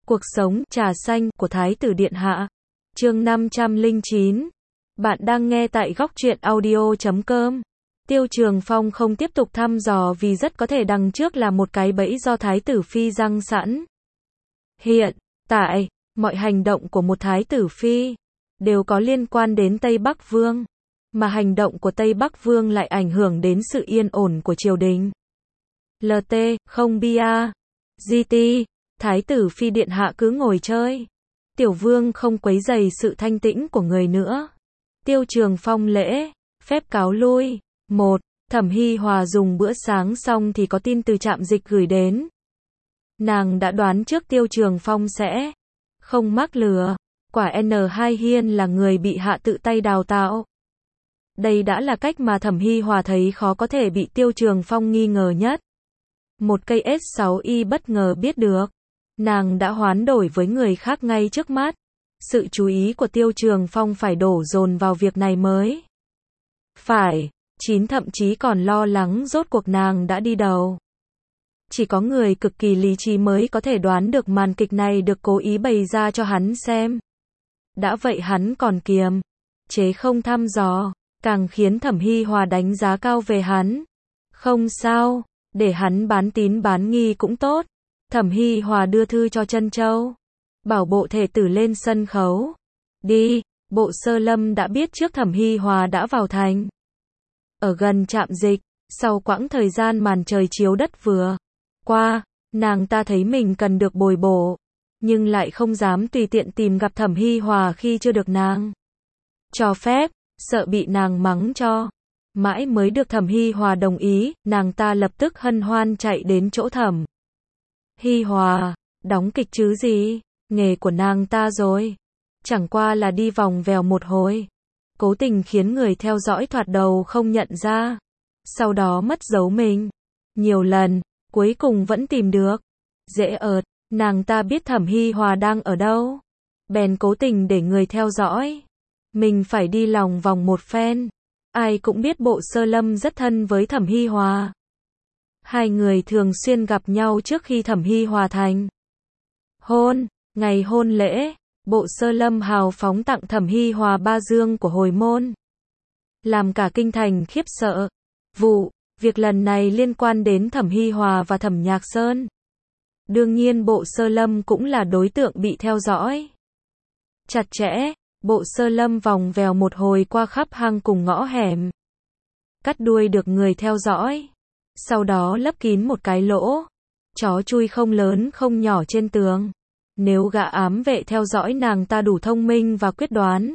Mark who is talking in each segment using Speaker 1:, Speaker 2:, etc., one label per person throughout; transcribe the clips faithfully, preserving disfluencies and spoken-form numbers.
Speaker 1: Cuộc sống, trà xanh, của Thái tử Điện Hạ. Chương năm trăm lẻ chín. Bạn đang nghe tại góc truyện audio chấm com. Tiêu Trường Phong không tiếp tục thăm dò vì rất có thể đằng trước là một cái bẫy do Thái tử Phi răng sẵn. Hiện tại, mọi hành động của một Thái tử Phi đều có liên quan đến Tây Bắc Vương, mà hành động của Tây Bắc Vương lại ảnh hưởng đến sự yên ổn của triều đình. lờ tê, không bia. giê tê, Thái tử Phi Điện Hạ cứ ngồi chơi. Tiểu Vương không quấy rầy sự thanh tĩnh của người nữa. Tiêu Trường Phong lễ phép cáo lui. Một. Thẩm Hi Hòa dùng bữa sáng xong thì có tin từ trạm dịch gửi đến. Nàng đã đoán trước Tiêu Trường Phong sẽ không mắc lừa. Quả N hai Hiên là người bị hạ tự tay đào tạo. Đây đã là cách mà Thẩm Hi Hòa thấy khó có thể bị Tiêu Trường Phong nghi ngờ nhất. Một cây S sáu Y bất ngờ biết được. Nàng đã hoán đổi với người khác ngay trước mắt. Sự chú ý của Tiêu Trường Phong phải đổ dồn vào việc này mới. Phải, chín thậm chí còn lo lắng rốt cuộc nàng đã đi đâu. Chỉ có người cực kỳ lý trí mới có thể đoán được màn kịch này được cố ý bày ra cho hắn xem. Đã vậy hắn còn kiềm chế không thăm dò, càng khiến Thẩm Hi Hòa đánh giá cao về hắn. Không sao, để hắn bán tín bán nghi cũng tốt. Thẩm Hi Hòa đưa thư cho Trân Châu, bảo bộ thể tử lên sân khấu. Đi, bộ Sơ Lâm đã biết trước Thẩm Hi Hòa đã vào thành. Ở gần trạm dịch, sau quãng thời gian màn trời chiếu đất vừa qua, nàng ta thấy mình cần được bồi bổ, nhưng lại không dám tùy tiện tìm gặp Thẩm Hi Hòa khi chưa được nàng cho phép, sợ bị nàng mắng cho. Mãi mới được Thẩm Hi Hòa đồng ý, nàng ta lập tức hân hoan chạy đến chỗ Thẩm Hi Hòa. Đóng kịch chứ gì, nghề của nàng ta rồi. Chẳng qua là đi vòng vèo một hồi, cố tình khiến người theo dõi thoạt đầu không nhận ra, sau đó mất dấu mình nhiều lần, cuối cùng vẫn tìm được. Dễ ợt, nàng ta biết Thẩm Hi Hòa đang ở đâu, bèn cố tình để người theo dõi. Mình phải đi lòng vòng một phen. Ai cũng biết bộ Sơ Lâm rất thân với Thẩm Hi Hòa. Hai người thường xuyên gặp nhau trước khi Thẩm Hi Hòa thành hôn. Ngày hôn lễ, bộ Sơ Lâm hào phóng tặng Thẩm Hi Hòa ba dương của hồi môn, làm cả kinh thành khiếp sợ. Vụ việc lần này liên quan đến Thẩm Hi Hòa và Thẩm Nhạc Sơn. Đương nhiên bộ Sơ Lâm cũng là đối tượng bị theo dõi chặt chẽ. Bộ Sơ Lâm vòng vèo một hồi qua khắp hang cùng ngõ hẻm, cắt đuôi được người theo dõi, sau đó lấp kín một cái lỗ chó chui không lớn không nhỏ trên tường. Nếu gã ám vệ theo dõi nàng ta đủ thông minh và quyết đoán,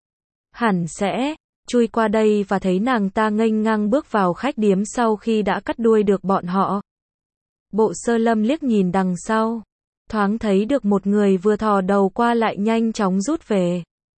Speaker 1: hẳn sẽ chui qua đây và thấy nàng ta nghênh ngang bước vào khách điếm sau khi đã cắt đuôi được bọn họ. Bộ Sơ Lâm liếc nhìn đằng sau, thoáng thấy được một người vừa thò đầu qua lại nhanh chóng rút về.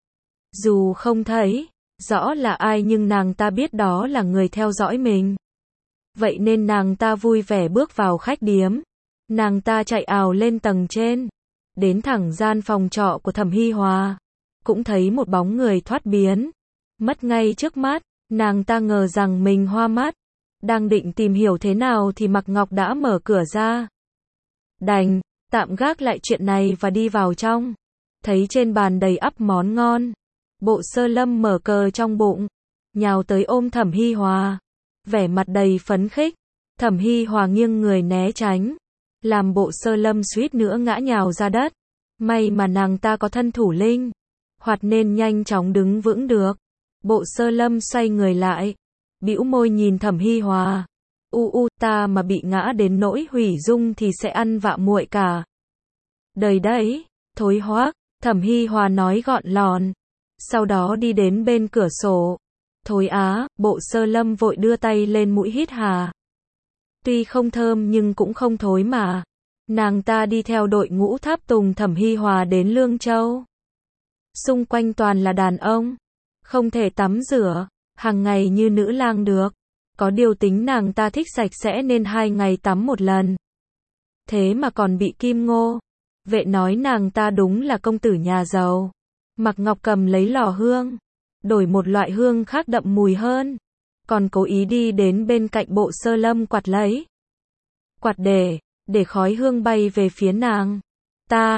Speaker 1: Dù không thấy rõ là ai nhưng nàng ta biết đó là người theo dõi mình. Vậy nên nàng ta vui vẻ bước vào khách điếm. Nàng ta chạy ào lên tầng trên, đến thẳng gian phòng trọ của Thẩm Hi Hòa. Cũng thấy một bóng người thoát biến mất ngay trước mắt. Nàng ta ngờ rằng mình hoa mắt, đang định tìm hiểu thế nào thì Mạc Ngọc đã mở cửa ra. Đành tạm gác lại chuyện này và đi vào trong. Thấy trên bàn đầy ắp món ngon, bộ Sơ Lâm mở cờ trong bụng, nhào tới ôm Thẩm Hi Hòa, vẻ mặt đầy phấn khích. Thẩm Hi Hòa nghiêng người né tránh, làm bộ Sơ Lâm suýt nữa ngã nhào ra đất. May mà nàng ta có thân thủ linh hoạt nên nhanh chóng đứng vững được. Bộ Sơ Lâm xoay người lại, bĩu môi nhìn Thẩm Hi Hòa. U u, ta mà bị ngã đến nỗi hủy dung thì sẽ ăn vạ muội cả đời đấy. Thối hoác, Thẩm Hi Hòa nói gọn lòn, sau đó đi đến bên cửa sổ. Thối á, bộ Sơ Lâm vội đưa tay lên mũi hít hà. Tuy không thơm nhưng cũng không thối mà. Nàng ta đi theo đội ngũ tháp tùng Thẩm Hi Hòa đến Lương Châu. Xung quanh toàn là đàn ông, không thể tắm rửa hàng ngày như nữ lang được. Có điều tính nàng ta thích sạch sẽ nên hai ngày tắm một lần. Thế mà còn bị Kim Ngô vệ nói nàng ta đúng là công tử nhà giàu. Mạc Ngọc cầm lấy lò hương, đổi một loại hương khác đậm mùi hơn, còn cố ý đi đến bên cạnh bộ Sơ Lâm quạt lấy quạt để để khói hương bay về phía nàng ta.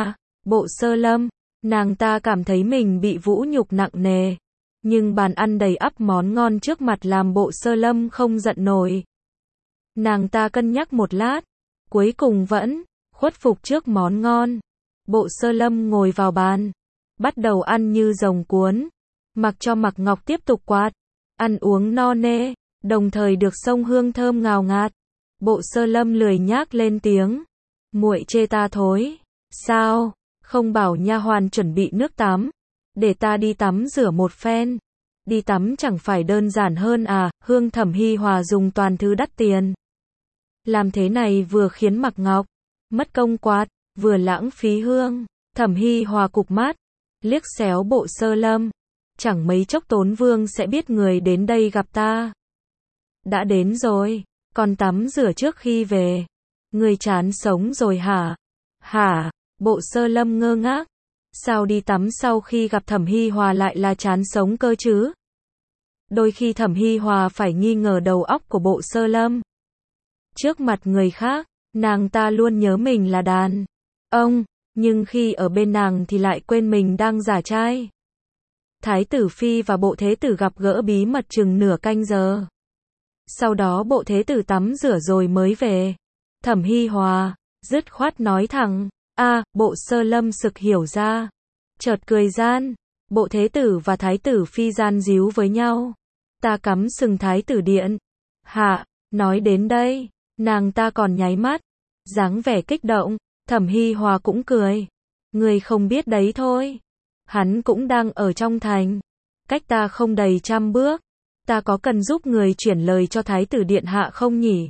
Speaker 1: Bộ Sơ Lâm, nàng ta cảm thấy mình bị vũ nhục nặng nề. Nhưng bàn ăn đầy ắp món ngon trước mặt làm Bộ Sơ Lâm không giận nổi. Nàng ta cân nhắc một lát, cuối cùng vẫn khuất phục trước món ngon. Bộ Sơ Lâm ngồi vào bàn, bắt đầu ăn như rồng cuốn, mặc cho Mặc Ngọc tiếp tục quạt, ăn uống no nê, đồng thời được xông hương thơm ngào ngạt. Bộ Sơ Lâm lười nhác lên tiếng, muội chê ta thối, sao, không bảo nha hoàn chuẩn bị nước tắm, để ta đi tắm rửa một phen. Đi tắm chẳng phải đơn giản hơn à, hương Thẩm Hi Hòa dùng toàn thứ đắt tiền. Làm thế này vừa khiến Mặc Ngọc mất công quạt, vừa lãng phí hương. Thẩm Hi Hòa cụp mắt, liếc xéo Bộ Sơ Lâm, chẳng mấy chốc Tốn Vương sẽ biết người đến đây gặp ta. Đã đến rồi, còn tắm rửa trước khi về. Người chán sống rồi hả? Hả? Bộ Sơ Lâm ngơ ngác. Sao đi tắm sau khi gặp Thẩm Hi Hòa lại là chán sống cơ chứ? Đôi khi Thẩm Hi Hòa phải nghi ngờ đầu óc của Bộ Sơ Lâm. Trước mặt người khác, nàng ta luôn nhớ mình là đàn ông, nhưng khi ở bên nàng thì lại quên mình đang giả trai. Thái tử Phi và Bộ Thế Tử gặp gỡ bí mật chừng nửa canh giờ. Sau đó Bộ Thế Tử tắm rửa rồi mới về. Thẩm Hi Hòa dứt khoát nói thẳng, a, Bộ Sơ Lâm sực hiểu ra, chợt cười gian. Bộ Thế Tử và Thái tử Phi gian díu với nhau. Ta cắm sừng Thái tử điện. Hạ, nói đến đây, nàng ta còn nháy mắt, dáng vẻ kích động. Thẩm Hi Hòa cũng cười. Người không biết đấy thôi. Hắn cũng đang ở trong thành. Cách ta không đầy trăm bước. Ta có cần giúp người chuyển lời cho Thái tử điện hạ không nhỉ?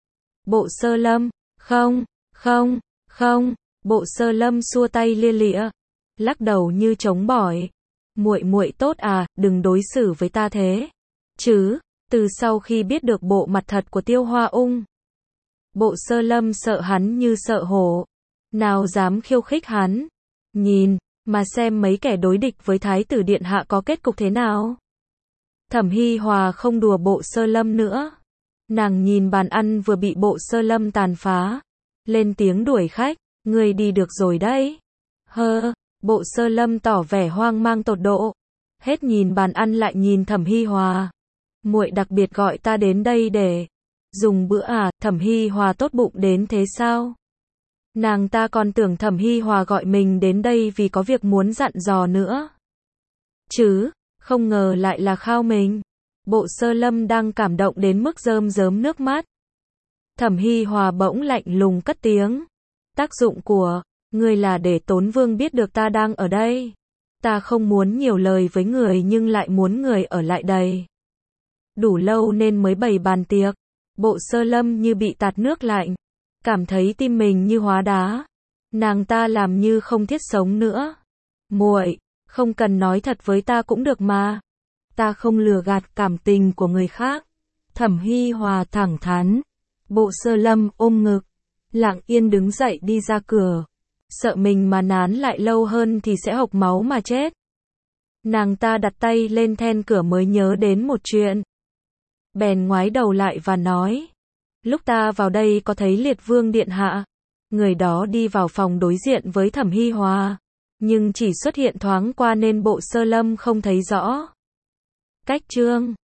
Speaker 1: Bộ Sơ Lâm, không, không, không. Bộ Sơ Lâm xua tay lia lịa, lắc đầu như chống bỏi. Muội muội tốt à, đừng đối xử với ta thế. Chứ, từ sau khi biết được bộ mặt thật của Tiêu Hoa Ung, Bộ Sơ Lâm sợ hắn như sợ hổ. Nào dám khiêu khích hắn. Nhìn, mà xem mấy kẻ đối địch với Thái tử điện hạ có kết cục thế nào. Thẩm Hi Hòa không đùa Bộ Sơ Lâm nữa. Nàng nhìn bàn ăn vừa bị Bộ Sơ Lâm tàn phá, lên tiếng đuổi khách, người đi được rồi đấy. Hơ, Bộ Sơ Lâm tỏ vẻ hoang mang tột độ. Hết nhìn bàn ăn lại nhìn Thẩm Hi Hòa. Muội đặc biệt gọi ta đến đây để dùng bữa à? Thẩm Hi Hòa tốt bụng đến thế sao? Nàng ta còn tưởng Thẩm Hi Hòa gọi mình đến đây vì có việc muốn dặn dò nữa. Chứ, không ngờ lại là khao mình. Bộ Sơ Lâm đang cảm động đến mức rơm rớm nước mắt. Thẩm Hi Hòa bỗng lạnh lùng cất tiếng. Tác dụng của người là để Tốn Vương biết được ta đang ở đây. Ta không muốn nhiều lời với người nhưng lại muốn người ở lại đây. Đủ lâu nên mới bày bàn tiệc. Bộ Sơ Lâm như bị tạt nước lạnh, cảm thấy tim mình như hóa đá. Nàng ta làm như không thiết sống nữa. Muội, không cần nói thật với ta cũng được mà. Ta không lừa gạt cảm tình của người khác. Thẩm Hi Hòa thẳng thắn. Bộ Sơ Lâm ôm ngực, lặng yên đứng dậy đi ra cửa. Sợ mình mà nán lại lâu hơn thì sẽ hộc máu mà chết. Nàng ta đặt tay lên then cửa mới nhớ đến một chuyện. Bèn ngoái đầu lại và nói. Lúc ta vào đây có thấy Liệt Vương điện hạ. Người đó đi vào phòng đối diện với Thẩm Hi Hòa, nhưng chỉ xuất hiện thoáng qua nên Bộ Sơ Lâm không thấy rõ. Cách chương